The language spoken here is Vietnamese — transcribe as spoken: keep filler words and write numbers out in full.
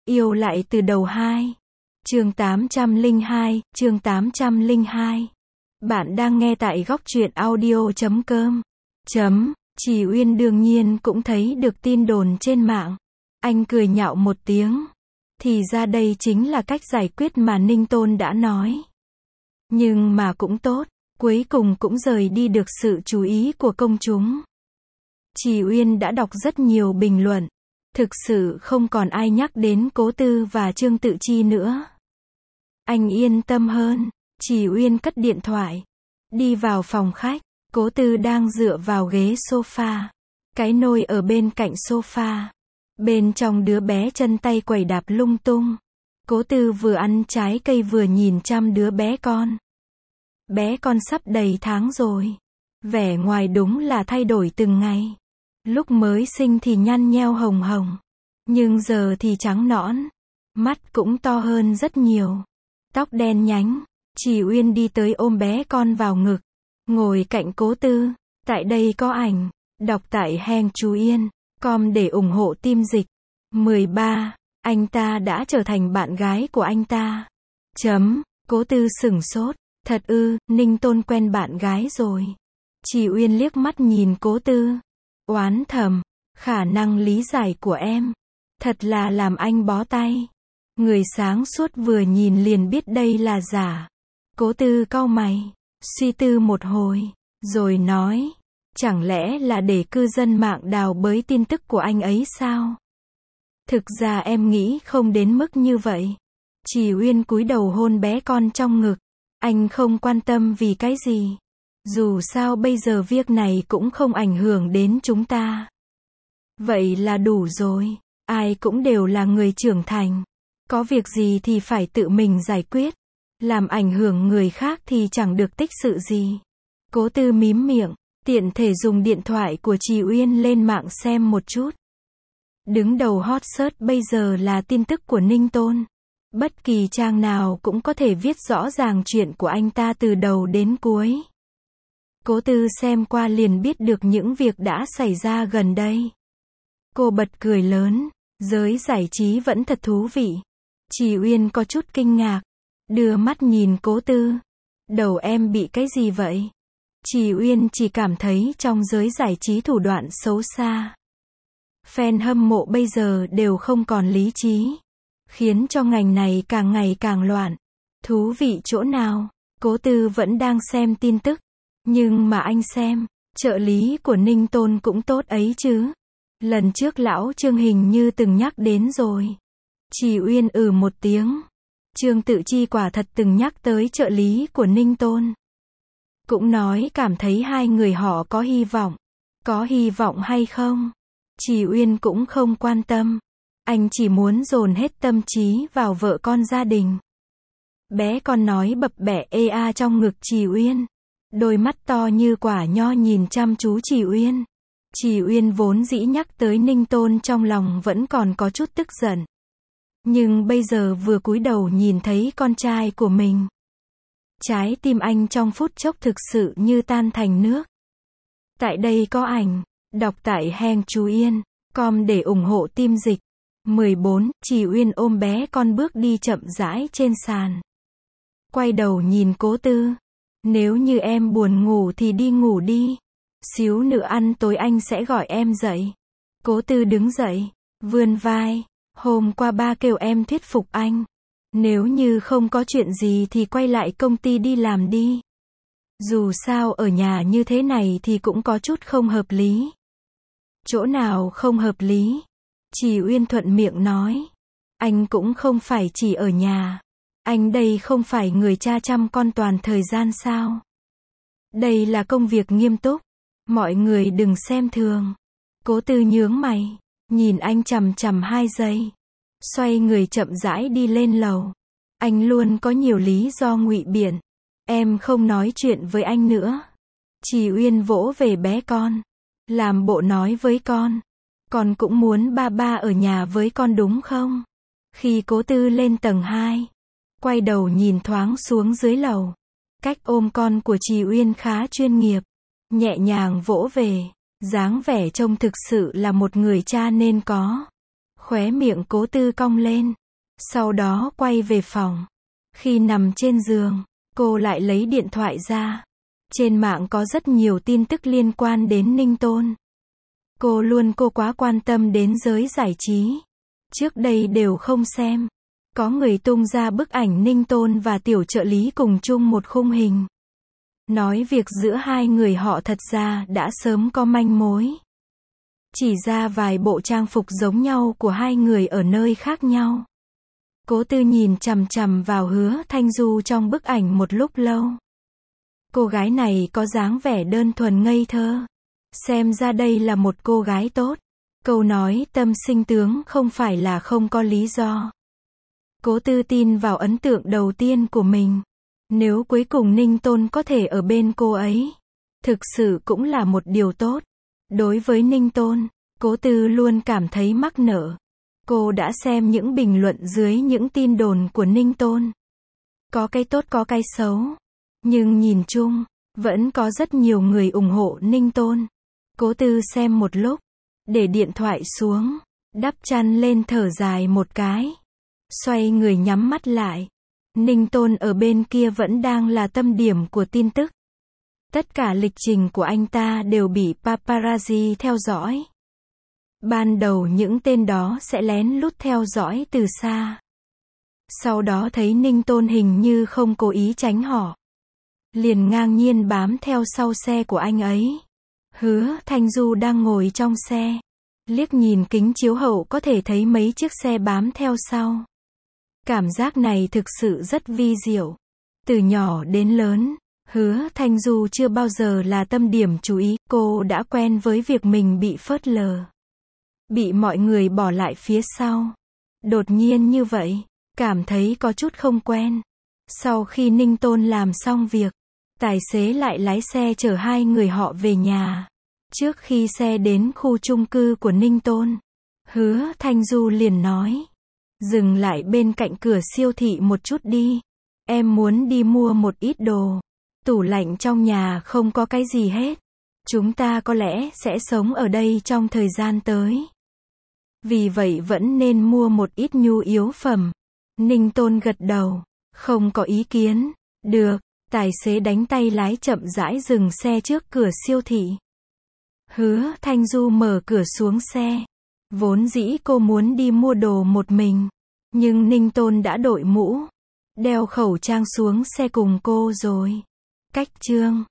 Yêu lại từ đầu hai. Chương tám trăm lẻ hai, chương tám trăm lẻ hai. Bạn đang nghe tại góc truyện audio chấm com. Chấm, Trì Uyên đương nhiên cũng thấy được tin đồn trên mạng. Anh cười nhạo một tiếng. Thì ra đây chính là cách giải quyết mà Ninh Tôn đã nói. Nhưng mà cũng tốt, cuối cùng cũng rời đi được sự chú ý của công chúng. Trì Uyên đã đọc rất nhiều bình luận. Thực sự không còn ai nhắc đến Cố Tư và Trương Tự Chi nữa. Anh yên tâm hơn. Trì Uyên cất điện thoại, đi vào phòng khách. Cố Tư đang dựa vào ghế sofa, cái nôi ở bên cạnh sofa. Bên trong đứa bé chân tay quẩy đạp lung tung. Cố Tư vừa ăn trái cây vừa nhìn chăm đứa bé con. Bé con sắp đầy tháng rồi. Vẻ ngoài đúng là thay đổi từng ngày. Lúc mới sinh thì nhăn nheo hồng hồng, nhưng giờ thì trắng nõn, mắt cũng to hơn rất nhiều, tóc đen nhánh. Trì Uyên đi tới ôm bé con vào ngực, ngồi cạnh Cố Tư. Tại đây có ảnh, đọc tại heng chú Yên com để ủng hộ team dịch. mười ba. Anh ta đã trở thành bạn gái của anh ta. Chấm, Cố Tư sửng sốt. Thật ư, Ninh Tôn quen bạn gái rồi. Trì Uyên liếc mắt nhìn Cố Tư, oán thầm, khả năng lý giải của em thật là làm anh bó tay. Người sáng suốt vừa nhìn liền biết đây là giả. Cố Tư cau mày, suy tư một hồi, rồi nói, chẳng lẽ là để cư dân mạng đào bới tin tức của anh ấy sao? Thực ra em nghĩ không đến mức như vậy. Trì Uyên cúi đầu hôn bé con trong ngực. Anh không quan tâm vì cái gì. Dù sao bây giờ việc này cũng không ảnh hưởng đến chúng ta. Vậy là đủ rồi. Ai cũng đều là người trưởng thành. Có việc gì thì phải tự mình giải quyết. Làm ảnh hưởng người khác thì chẳng được tích sự gì. Cố Tư mím miệng, tiện thể dùng điện thoại của Trì Uyên lên mạng xem một chút. Đứng đầu hot search bây giờ là tin tức của Ninh Tôn. Bất kỳ trang nào cũng có thể viết rõ ràng chuyện của anh ta từ đầu đến cuối. Cố Tư xem qua liền biết được những việc đã xảy ra gần đây. Cô bật cười lớn, giới giải trí vẫn thật thú vị. Trì Uyên có chút kinh ngạc, đưa mắt nhìn Cố Tư. Đầu em bị cái gì vậy? Trì Uyên chỉ cảm thấy trong giới giải trí thủ đoạn xấu xa. Fan hâm mộ bây giờ đều không còn lý trí, khiến cho ngành này càng ngày càng loạn. Thú vị chỗ nào? Cố Tư vẫn đang xem tin tức. Nhưng mà anh xem, trợ lý của Ninh Tôn cũng tốt ấy chứ. Lần trước lão Trương hình như từng nhắc đến rồi. Trì Uyên ừ một tiếng. Trương Tự Chi quả thật từng nhắc tới trợ lý của Ninh Tôn. Cũng nói cảm thấy hai người họ có hy vọng. Có hy vọng hay không? Trì Uyên cũng không quan tâm. Anh chỉ muốn dồn hết tâm trí vào vợ con gia đình. Bé con nói bập bẹ ê a trong ngực Trì Uyên. Đôi mắt to như quả nho nhìn chăm chú Trì Uyên. Trì Uyên vốn dĩ nhắc tới Ninh Tôn trong lòng vẫn còn có chút tức giận. Nhưng bây giờ vừa cúi đầu nhìn thấy con trai của mình. Trái tim anh trong phút chốc thực sự như tan thành nước. Tại đây có ảnh, đọc tại heng chú Yên com để ủng hộ team dịch. mười bốn. Trì Uyên ôm bé con bước đi chậm rãi trên sàn. Quay đầu nhìn Cố Tư. Nếu như em buồn ngủ thì đi ngủ đi. Xíu nữa ăn tối anh sẽ gọi em dậy. Cố Tư đứng dậy, vươn vai. Hôm qua ba kêu em thuyết phục anh. Nếu như không có chuyện gì thì quay lại công ty đi làm đi. Dù sao ở nhà như thế này thì cũng có chút không hợp lý. Chỗ nào không hợp lý? Trì Uyên thuận miệng nói. Anh cũng không phải chỉ ở nhà. Anh đây không phải người cha chăm con toàn thời gian sao? Đây là công việc nghiêm túc. Mọi người đừng xem thường. Cố Tư nhướng mày, nhìn anh chằm chằm hai giây. Xoay người chậm rãi đi lên lầu. Anh luôn có nhiều lý do ngụy biện. Em không nói chuyện với anh nữa. Trì Uyên vỗ về bé con. Làm bộ nói với con. Con cũng muốn ba ba ở nhà với con đúng không? Khi Cố Tư lên tầng hai, quay đầu nhìn thoáng xuống dưới lầu. Cách ôm con của Trì Uyên khá chuyên nghiệp. Nhẹ nhàng vỗ về. Dáng vẻ trông thực sự là một người cha nên có. Khóe miệng Cố Tư cong lên. Sau đó quay về phòng. Khi nằm trên giường, cô lại lấy điện thoại ra. Trên mạng có rất nhiều tin tức liên quan đến Ninh Tôn. Cô luôn cô quá quan tâm đến giới giải trí. Trước đây đều không xem. Có người tung ra bức ảnh Ninh Tôn và tiểu trợ lý cùng chung một khung hình. Nói việc giữa hai người họ thật ra đã sớm có manh mối. Chỉ ra vài bộ trang phục giống nhau của hai người ở nơi khác nhau. Cố Tư nhìn chằm chằm vào Hứa Thanh Du trong bức ảnh một lúc lâu. Cô gái này có dáng vẻ đơn thuần ngây thơ. Xem ra đây là một cô gái tốt. Câu nói tâm sinh tướng không phải là không có lý do. Cố Tư tin vào ấn tượng đầu tiên của mình. Nếu cuối cùng Ninh Tôn có thể ở bên cô ấy, thực sự cũng là một điều tốt. Đối với Ninh Tôn, Cố Tư luôn cảm thấy mắc nợ. Cô đã xem những bình luận dưới những tin đồn của Ninh Tôn. Có cái tốt có cái xấu. Nhưng nhìn chung, vẫn có rất nhiều người ủng hộ Ninh Tôn. Cố Tư xem một lúc, để điện thoại xuống, đắp chăn lên thở dài một cái. Xoay người nhắm mắt lại. Ninh Tôn ở bên kia vẫn đang là tâm điểm của tin tức. Tất cả lịch trình của anh ta đều bị paparazzi theo dõi. Ban đầu những tên đó sẽ lén lút theo dõi từ xa. Sau đó thấy Ninh Tôn hình như không cố ý tránh họ. Liền ngang nhiên bám theo sau xe của anh ấy. Hứa Thanh Du đang ngồi trong xe. Liếc nhìn kính chiếu hậu có thể thấy mấy chiếc xe bám theo sau. Cảm giác này thực sự rất vi diệu. Từ nhỏ đến lớn, Hứa Thanh Du chưa bao giờ là tâm điểm chú ý. Cô đã quen với việc mình bị phớt lờ. Bị mọi người bỏ lại phía sau. Đột nhiên như vậy, cảm thấy có chút không quen. Sau khi Ninh Tôn làm xong việc, tài xế lại lái xe chở hai người họ về nhà. Trước khi xe đến khu chung cư của Ninh Tôn, Hứa Thanh Du liền nói. Dừng lại bên cạnh cửa siêu thị một chút đi. Em muốn đi mua một ít đồ. Tủ lạnh trong nhà không có cái gì hết. Chúng ta có lẽ sẽ sống ở đây trong thời gian tới. Vì vậy vẫn nên mua một ít nhu yếu phẩm. Ninh Tôn gật đầu. Không có ý kiến. Được. Tài xế đánh tay lái chậm rãi dừng xe trước cửa siêu thị. Hứa Thanh Du mở cửa xuống xe. Vốn dĩ cô muốn đi mua đồ một mình. Nhưng Ninh Tôn đã đội mũ, đeo khẩu trang xuống xe cùng cô rồi. Cách chương